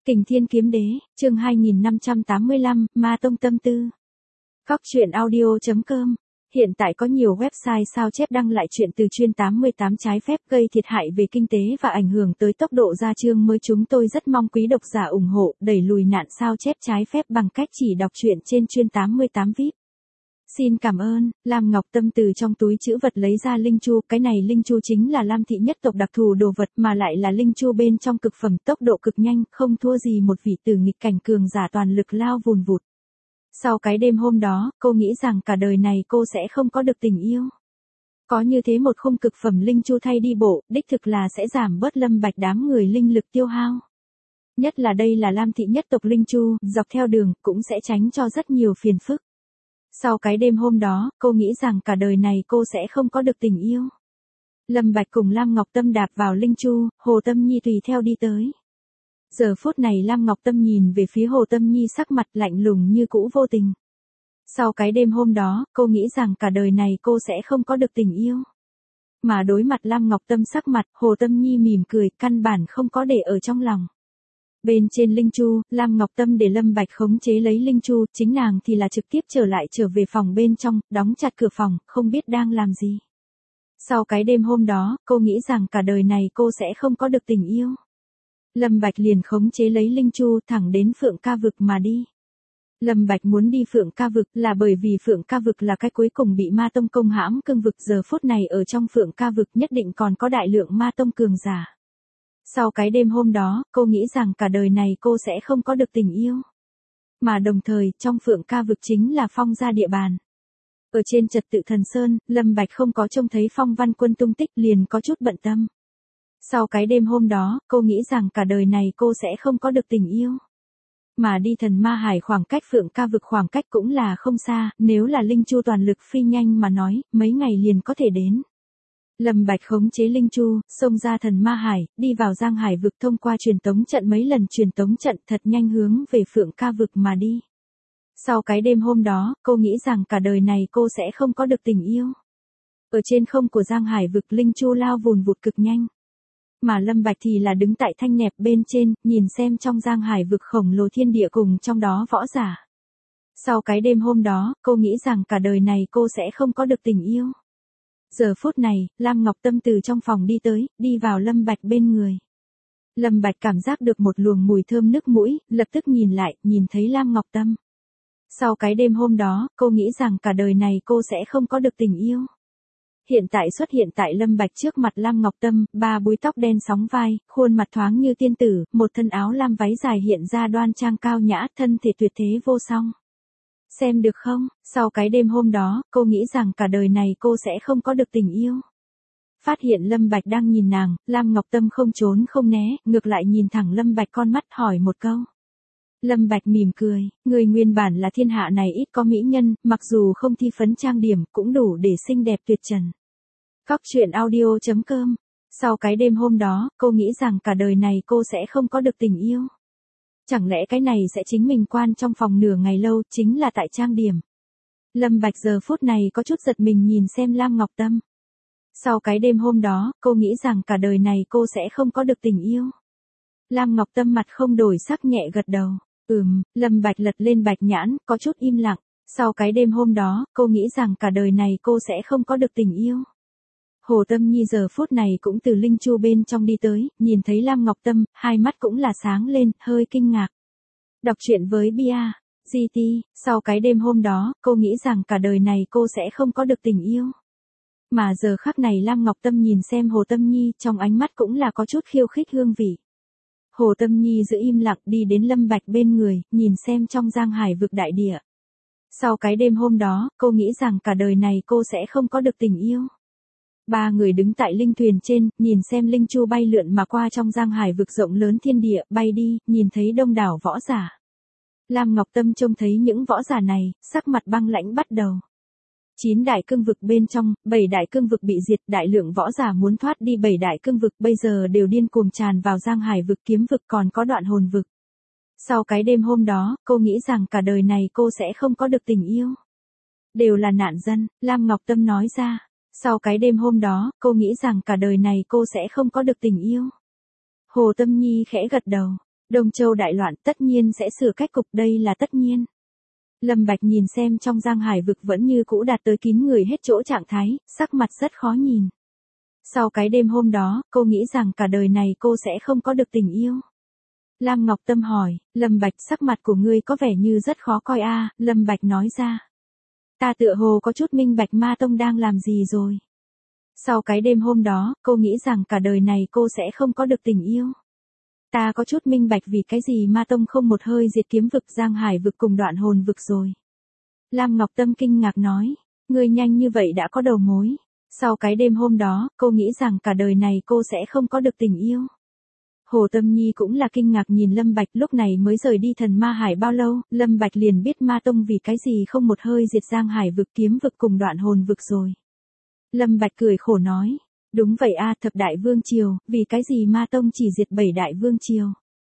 Kình Thiên Kiếm Đế, chương 2585, Ma Tông Tâm Tư. Góc truyện audio.com. Hiện tại có nhiều website sao chép đăng lại chuyện từ chuyên 88 trái phép gây thiệt hại về kinh tế và ảnh hưởng tới tốc độ ra chương mới. Chúng tôi rất mong quý độc giả ủng hộ, đẩy lùi nạn sao chép trái phép bằng cách chỉ đọc truyện trên chuyên 88 VIP. Xin cảm ơn. Lam Ngọc Tâm từ trong túi trữ vật lấy ra linh chu, cái này linh chu chính là Lam thị nhất tộc đặc thù đồ vật mà lại là linh chu bên trong cực phẩm, tốc độ cực nhanh, không thua gì một vị tử nghịch cảnh cường giả toàn lực lao vùn vụt. Sau cái đêm hôm đó, cô nghĩ rằng cả đời này cô sẽ không có được tình yêu. Có như thế một khung cực phẩm linh chu thay đi bộ, đích thực là sẽ giảm bớt Lâm Bạch đám người linh lực tiêu hao. Nhất là đây là Lam thị nhất tộc linh chu, dọc theo đường cũng sẽ tránh cho rất nhiều phiền phức. Sau cái đêm hôm đó, cô nghĩ rằng cả đời này cô sẽ không có được tình yêu. Lâm Bạch cùng Lam Ngọc Tâm đạp vào linh chu, Hồ Tâm Nhi tùy theo đi tới. Giờ phút này Lam Ngọc Tâm nhìn về phía Hồ Tâm Nhi, sắc mặt lạnh lùng như cũ vô tình. Sau cái đêm hôm đó, cô nghĩ rằng cả đời này cô sẽ không có được tình yêu. Mà đối mặt Lam Ngọc Tâm sắc mặt, Hồ Tâm Nhi mỉm cười, căn bản không có để ở trong lòng. Bên trên linh chu, Lam Ngọc Tâm để Lâm Bạch khống chế lấy linh chu, chính nàng thì là trực tiếp trở về phòng bên trong, đóng chặt cửa phòng, không biết đang làm gì. Sau cái đêm hôm đó, cô nghĩ rằng cả đời này cô sẽ không có được tình yêu. Lâm Bạch liền khống chế lấy linh chu thẳng đến Phượng Ca Vực mà đi. Lâm Bạch muốn đi Phượng Ca Vực là bởi vì Phượng Ca Vực là cái cuối cùng bị Ma Tông công hãm cương vực, giờ phút này ở trong Phượng Ca Vực nhất định còn có đại lượng Ma Tông cường giả. Sau cái đêm hôm đó, cô nghĩ rằng cả đời này cô sẽ không có được tình yêu. Mà đồng thời, trong Phượng Ca Vực chính là Phong gia địa bàn. Ở trên Trật Tự Thần Sơn, Lâm Bạch không có trông thấy Phong Văn Quân tung tích, liền có chút bận tâm. Sau cái đêm hôm đó, cô nghĩ rằng cả đời này cô sẽ không có được tình yêu. Mà đi Thần Ma Hải khoảng cách Phượng Ca Vực khoảng cách cũng là không xa, nếu là linh chu toàn lực phi nhanh mà nói, mấy ngày liền có thể đến. Lâm Bạch khống chế linh chu, xông ra Thần Ma Hải, đi vào Giang Hải Vực, thông qua truyền tống trận mấy lần truyền tống trận, thật nhanh hướng về Phượng Ca Vực mà đi. Sau cái đêm hôm đó, cô nghĩ rằng cả đời này cô sẽ không có được tình yêu. Ở trên không của Giang Hải Vực, linh chu lao vùn vụt cực nhanh. Mà Lâm Bạch thì là đứng tại thanh nẹp bên trên, nhìn xem trong Giang Hải Vực khổng lồ thiên địa cùng trong đó võ giả. Sau cái đêm hôm đó, cô nghĩ rằng cả đời này cô sẽ không có được tình yêu. Giờ phút này, Lam Ngọc Tâm từ trong phòng đi tới, đi vào Lâm Bạch bên người. Lâm Bạch cảm giác được một luồng mùi thơm nước mũi, lập tức nhìn lại, nhìn thấy Lam Ngọc Tâm. Sau cái đêm hôm đó, cô nghĩ rằng cả đời này cô sẽ không có được tình yêu. Hiện tại xuất hiện tại Lâm Bạch trước mặt Lam Ngọc Tâm, ba búi tóc đen sóng vai, khuôn mặt thoáng như tiên tử, một thân áo lam váy dài hiện ra đoan trang cao nhã, thân thể tuyệt thế vô song. Xem được không, sau cái đêm hôm đó, cô nghĩ rằng cả đời này cô sẽ không có được tình yêu. Phát hiện Lâm Bạch đang nhìn nàng, Lam Ngọc Tâm không trốn không né, ngược lại nhìn thẳng Lâm Bạch con mắt hỏi một câu. Lâm Bạch mỉm cười, người nguyên bản là thiên hạ này ít có mỹ nhân, mặc dù không thi phấn trang điểm, cũng đủ để xinh đẹp tuyệt trần. Góc truyện audio.com. Sau cái đêm hôm đó, cô nghĩ rằng cả đời này cô sẽ không có được tình yêu. Chẳng lẽ cái này sẽ chính mình quan trong phòng nửa ngày lâu, chính là tại trang điểm. Lâm Bạch giờ phút này có chút giật mình nhìn xem Lam Ngọc Tâm. Sau cái đêm hôm đó, cô nghĩ rằng cả đời này cô sẽ không có được tình yêu. Lam Ngọc Tâm mặt không đổi sắc nhẹ gật đầu. Lâm Bạch lật lên bạch nhãn, có chút im lặng. Sau cái đêm hôm đó, cô nghĩ rằng cả đời này cô sẽ không có được tình yêu. Hồ Tâm Nhi giờ phút này cũng từ linh chu bên trong đi tới, nhìn thấy Lam Ngọc Tâm, hai mắt cũng là sáng lên, hơi kinh ngạc. Đọc truyện với Bia GT, sau cái đêm hôm đó, cô nghĩ rằng cả đời này cô sẽ không có được tình yêu. Mà giờ khắc này Lam Ngọc Tâm nhìn xem Hồ Tâm Nhi, trong ánh mắt cũng là có chút khiêu khích hương vị. Hồ Tâm Nhi giữ im lặng đi đến Lâm Bạch bên người, nhìn xem trong Giang Hải Vực đại địa. Sau cái đêm hôm đó, cô nghĩ rằng cả đời này cô sẽ không có được tình yêu. Ba người đứng tại linh thuyền trên, nhìn xem linh chu bay lượn mà qua trong Giang Hải Vực rộng lớn thiên địa, bay đi, nhìn thấy đông đảo võ giả. Lam Ngọc Tâm trông thấy những võ giả này, sắc mặt băng lãnh bắt đầu. 9 đại cương vực bên trong, 7 đại cương vực bị diệt, đại lượng võ giả muốn thoát đi 7 đại cương vực bây giờ đều điên cuồng tràn vào Giang Hải Vực, kiếm vực, còn có đoạn hồn vực. Sau cái đêm hôm đó, cô nghĩ rằng cả đời này cô sẽ không có được tình yêu. Đều là nạn dân, Lam Ngọc Tâm nói ra. Sau cái đêm hôm đó, cô nghĩ rằng cả đời này cô sẽ không có được tình yêu. Hồ Tâm Nhi khẽ gật đầu. Đông Châu đại loạn tất nhiên sẽ sửa cách cục, đây là tất nhiên. Lâm Bạch nhìn xem trong Giang Hải vực vẫn như cũ đạt tới kín người hết chỗ trạng thái, sắc mặt rất khó nhìn. Sau cái đêm hôm đó, cô nghĩ rằng cả đời này cô sẽ không có được tình yêu. Lam Ngọc Tâm hỏi, Lâm Bạch, sắc mặt của ngươi có vẻ như rất khó coi a. Lâm Bạch nói ra. Ta tựa hồ có chút minh bạch Ma Tông đang làm gì rồi. Sau cái đêm hôm đó, cô nghĩ rằng cả đời này cô sẽ không có được tình yêu. Ta có chút minh bạch vì cái gì Ma Tông không một hơi diệt kiếm vực Giang Hải vực cùng Đoạn Hồn vực rồi. Lam Ngọc Tâm kinh ngạc nói, ngươi nhanh như vậy đã có đầu mối. Sau cái đêm hôm đó, cô nghĩ rằng cả đời này cô sẽ không có được tình yêu. Hồ Tâm Nhi cũng là kinh ngạc nhìn Lâm Bạch, lúc này mới rời đi Thần Ma Hải bao lâu, Lâm Bạch liền biết Ma Tông vì cái gì không một hơi diệt Giang Hải vực kiếm vực cùng Đoạn Hồn vực rồi. Lâm Bạch cười khổ nói, đúng vậy a, thập đại vương triều, vì cái gì Ma Tông chỉ diệt 7 đại vương triều.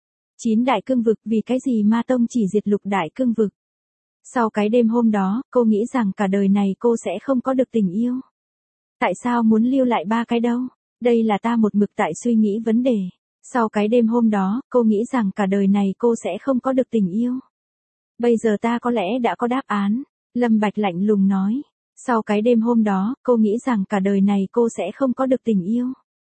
9 đại cương vực, vì cái gì Ma Tông chỉ diệt lục đại cương vực. Sau cái đêm hôm đó, cô nghĩ rằng cả đời này cô sẽ không có được tình yêu. Tại sao muốn lưu lại 3 cái đâu? Đây là ta một mực tại suy nghĩ vấn đề. Sau cái đêm hôm đó, cô nghĩ rằng cả đời này cô sẽ không có được tình yêu. Bây giờ ta có lẽ đã có đáp án. Lâm Bạch lạnh lùng nói. Sau cái đêm hôm đó, cô nghĩ rằng cả đời này cô sẽ không có được tình yêu.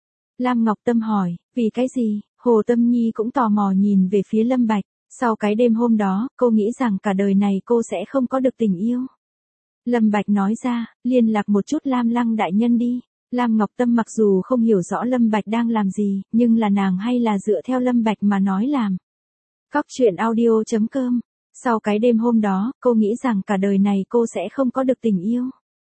Lam Ngọc Tâm hỏi, vì cái gì? Hồ Tâm Nhi cũng tò mò nhìn về phía Lâm Bạch. Sau cái đêm hôm đó, cô nghĩ rằng cả đời này cô sẽ không có được tình yêu. Lâm Bạch nói ra, liên lạc một chút Lam Lăng đại nhân đi. Lam Ngọc Tâm mặc dù không hiểu rõ Lâm Bạch đang làm gì, nhưng là nàng hay là dựa theo Lâm Bạch mà nói làm. Cóc truyện audio.com. Sau cái đêm hôm đó, cô nghĩ rằng cả đời này cô sẽ không có được tình yêu.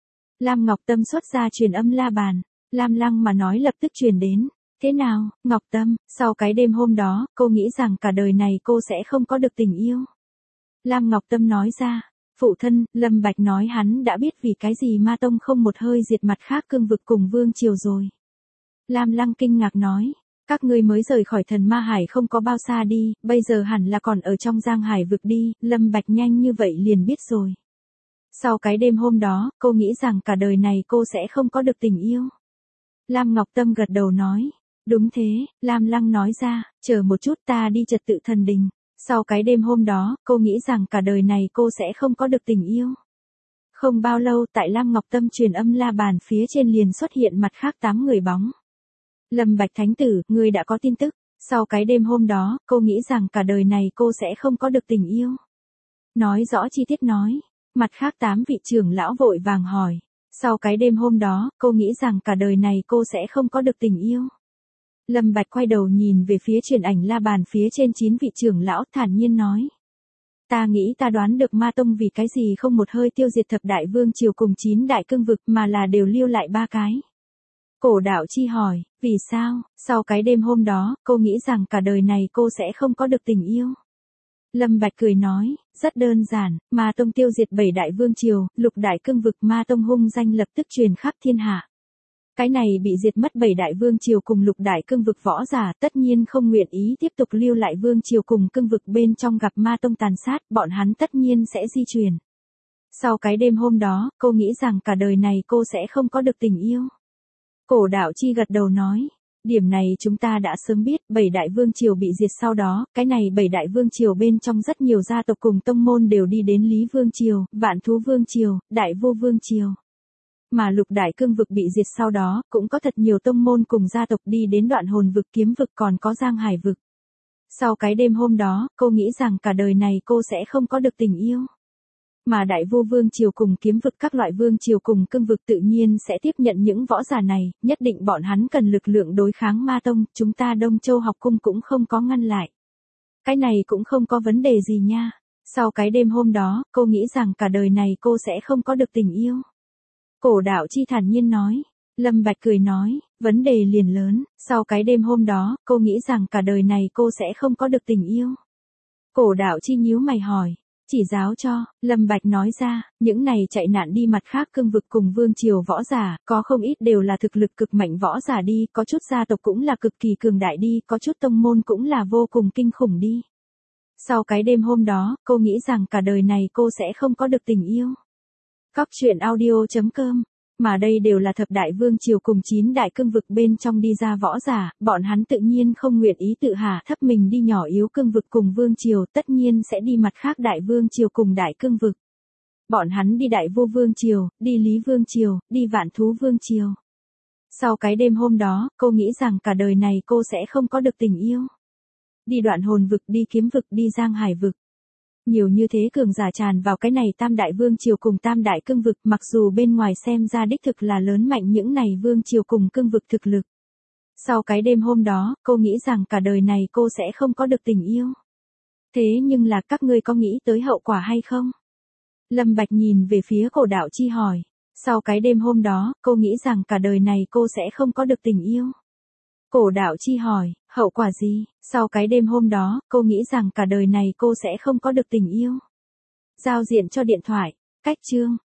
Lam Ngọc Tâm xuất ra truyền âm la bàn. Lam Lăng mà nói lập tức truyền đến. Thế nào, Ngọc Tâm, sau cái đêm hôm đó, cô nghĩ rằng cả đời này cô sẽ không có được tình yêu. Lam Ngọc Tâm nói ra. Phụ thân, Lâm Bạch nói hắn đã biết vì cái gì Ma Tông không một hơi diệt mặt khác cương vực cùng vương triều rồi. Lam Lăng kinh ngạc nói, các ngươi mới rời khỏi Thần Ma Hải không có bao xa đi, bây giờ hẳn là còn ở trong Giang Hải vực đi, Lâm Bạch nhanh như vậy liền biết rồi. Sau cái đêm hôm đó, cô nghĩ rằng cả đời này cô sẽ không có được tình yêu. Lam Ngọc Tâm gật đầu nói, đúng thế, Lam Lăng nói ra, chờ một chút ta đi trật tự thần đình. Sau cái đêm hôm đó, cô nghĩ rằng cả đời này cô sẽ không có được tình yêu. Không bao lâu tại Lam Ngọc Tâm truyền âm la bàn phía trên liền xuất hiện mặt khác 8 người bóng. Lâm Bạch Thánh Tử, ngươi đã có tin tức. Sau cái đêm hôm đó, cô nghĩ rằng cả đời này cô sẽ không có được tình yêu. Nói rõ chi tiết nói. Mặt khác 8 vị trưởng lão vội vàng hỏi. Sau cái đêm hôm đó, cô nghĩ rằng cả đời này cô sẽ không có được tình yêu. Lâm Bạch quay đầu nhìn về phía truyền ảnh la bàn phía trên 9 vị trưởng lão thản nhiên nói. Ta nghĩ ta đoán được Ma Tông vì cái gì không một hơi tiêu diệt thập đại vương triều cùng 9 đại cương vực mà là đều lưu lại 3 cái. Cổ Đạo Chi hỏi, vì sao? Sau cái đêm hôm đó, cô nghĩ rằng cả đời này cô sẽ không có được tình yêu. Lâm Bạch cười nói, rất đơn giản, Ma Tông tiêu diệt 7 đại vương triều, lục đại cương vực Ma Tông hung danh lập tức truyền khắp thiên hạ. Cái này bị diệt mất 7 đại vương triều cùng lục đại cương vực võ giả tất nhiên không nguyện ý tiếp tục lưu lại vương triều cùng cương vực bên trong gặp Ma Tông tàn sát, bọn hắn tất nhiên sẽ di chuyển. Sau cái đêm hôm đó, cô nghĩ rằng cả đời này cô sẽ không có được tình yêu. Cổ Đạo Chi gật đầu nói, điểm này chúng ta đã sớm biết, 7 đại vương triều bị diệt sau đó, cái này 7 đại vương triều bên trong rất nhiều gia tộc cùng tông môn đều đi đến Lý Vương triều, Vạn Thú Vương triều, Đại Vô Vương triều. Mà lục đại cương vực bị diệt sau đó, cũng có thật nhiều tông môn cùng gia tộc đi đến Đoạn Hồn vực kiếm vực còn có Giang Hải vực. Sau cái đêm hôm đó, cô nghĩ rằng cả đời này cô sẽ không có được tình yêu. Mà Đại Vô Vương triều cùng kiếm vực các loại vương triều cùng cương vực tự nhiên sẽ tiếp nhận những võ giả này, nhất định bọn hắn cần lực lượng đối kháng Ma Tông, chúng ta Đông Châu học cung cũng không có ngăn lại. Cái này cũng không có vấn đề gì nha. Sau cái đêm hôm đó, cô nghĩ rằng cả đời này cô sẽ không có được tình yêu. Cổ Đạo Chi thản nhiên nói. Lâm Bạch cười nói, vấn đề liền lớn, sau cái đêm hôm đó, cô nghĩ rằng cả đời này cô sẽ không có được tình yêu. Cổ Đạo Chi nhíu mày hỏi, chỉ giáo cho, Lâm Bạch nói ra, những này chạy nạn đi mặt khác cương vực cùng vương triều võ giả, có không ít đều là thực lực cực mạnh võ giả đi, có chút gia tộc cũng là cực kỳ cường đại đi, có chút tông môn cũng là vô cùng kinh khủng đi. Sau cái đêm hôm đó, cô nghĩ rằng cả đời này cô sẽ không có được tình yêu. Cóc truyện audio.com Mà đây đều là thập đại vương triều cùng 9 đại cương vực bên trong đi ra võ giả, bọn hắn tự nhiên không nguyện ý tự hạ thấp mình đi nhỏ yếu cương vực cùng vương triều, tất nhiên sẽ đi mặt khác đại vương triều cùng đại cương vực. Bọn hắn đi đại vô vương triều, đi lý vương triều, đi vạn thú vương triều. Sau cái đêm hôm đó, cô nghĩ rằng cả đời này cô sẽ không có được tình yêu. Đi đoạn hồn vực, đi kiếm vực, đi giang hải vực. Nhiều như thế cường giả tràn vào cái này tam đại vương triều cùng tam đại cương vực, mặc dù bên ngoài xem ra đích thực là lớn mạnh những này vương triều cùng cương vực thực lực. Sau cái đêm hôm đó, cô nghĩ rằng cả đời này cô sẽ không có được tình yêu. Thế nhưng là các ngươi có nghĩ tới hậu quả hay không? Lâm Bạch nhìn về phía Cổ Đạo Chi hỏi. Sau cái đêm hôm đó, cô nghĩ rằng cả đời này cô sẽ không có được tình yêu. Cổ Đạo Chi hỏi, hậu quả gì? Sau cái đêm hôm đó, cô nghĩ rằng cả đời này cô sẽ không có được tình yêu. Giao diện cho điện thoại, cách chương.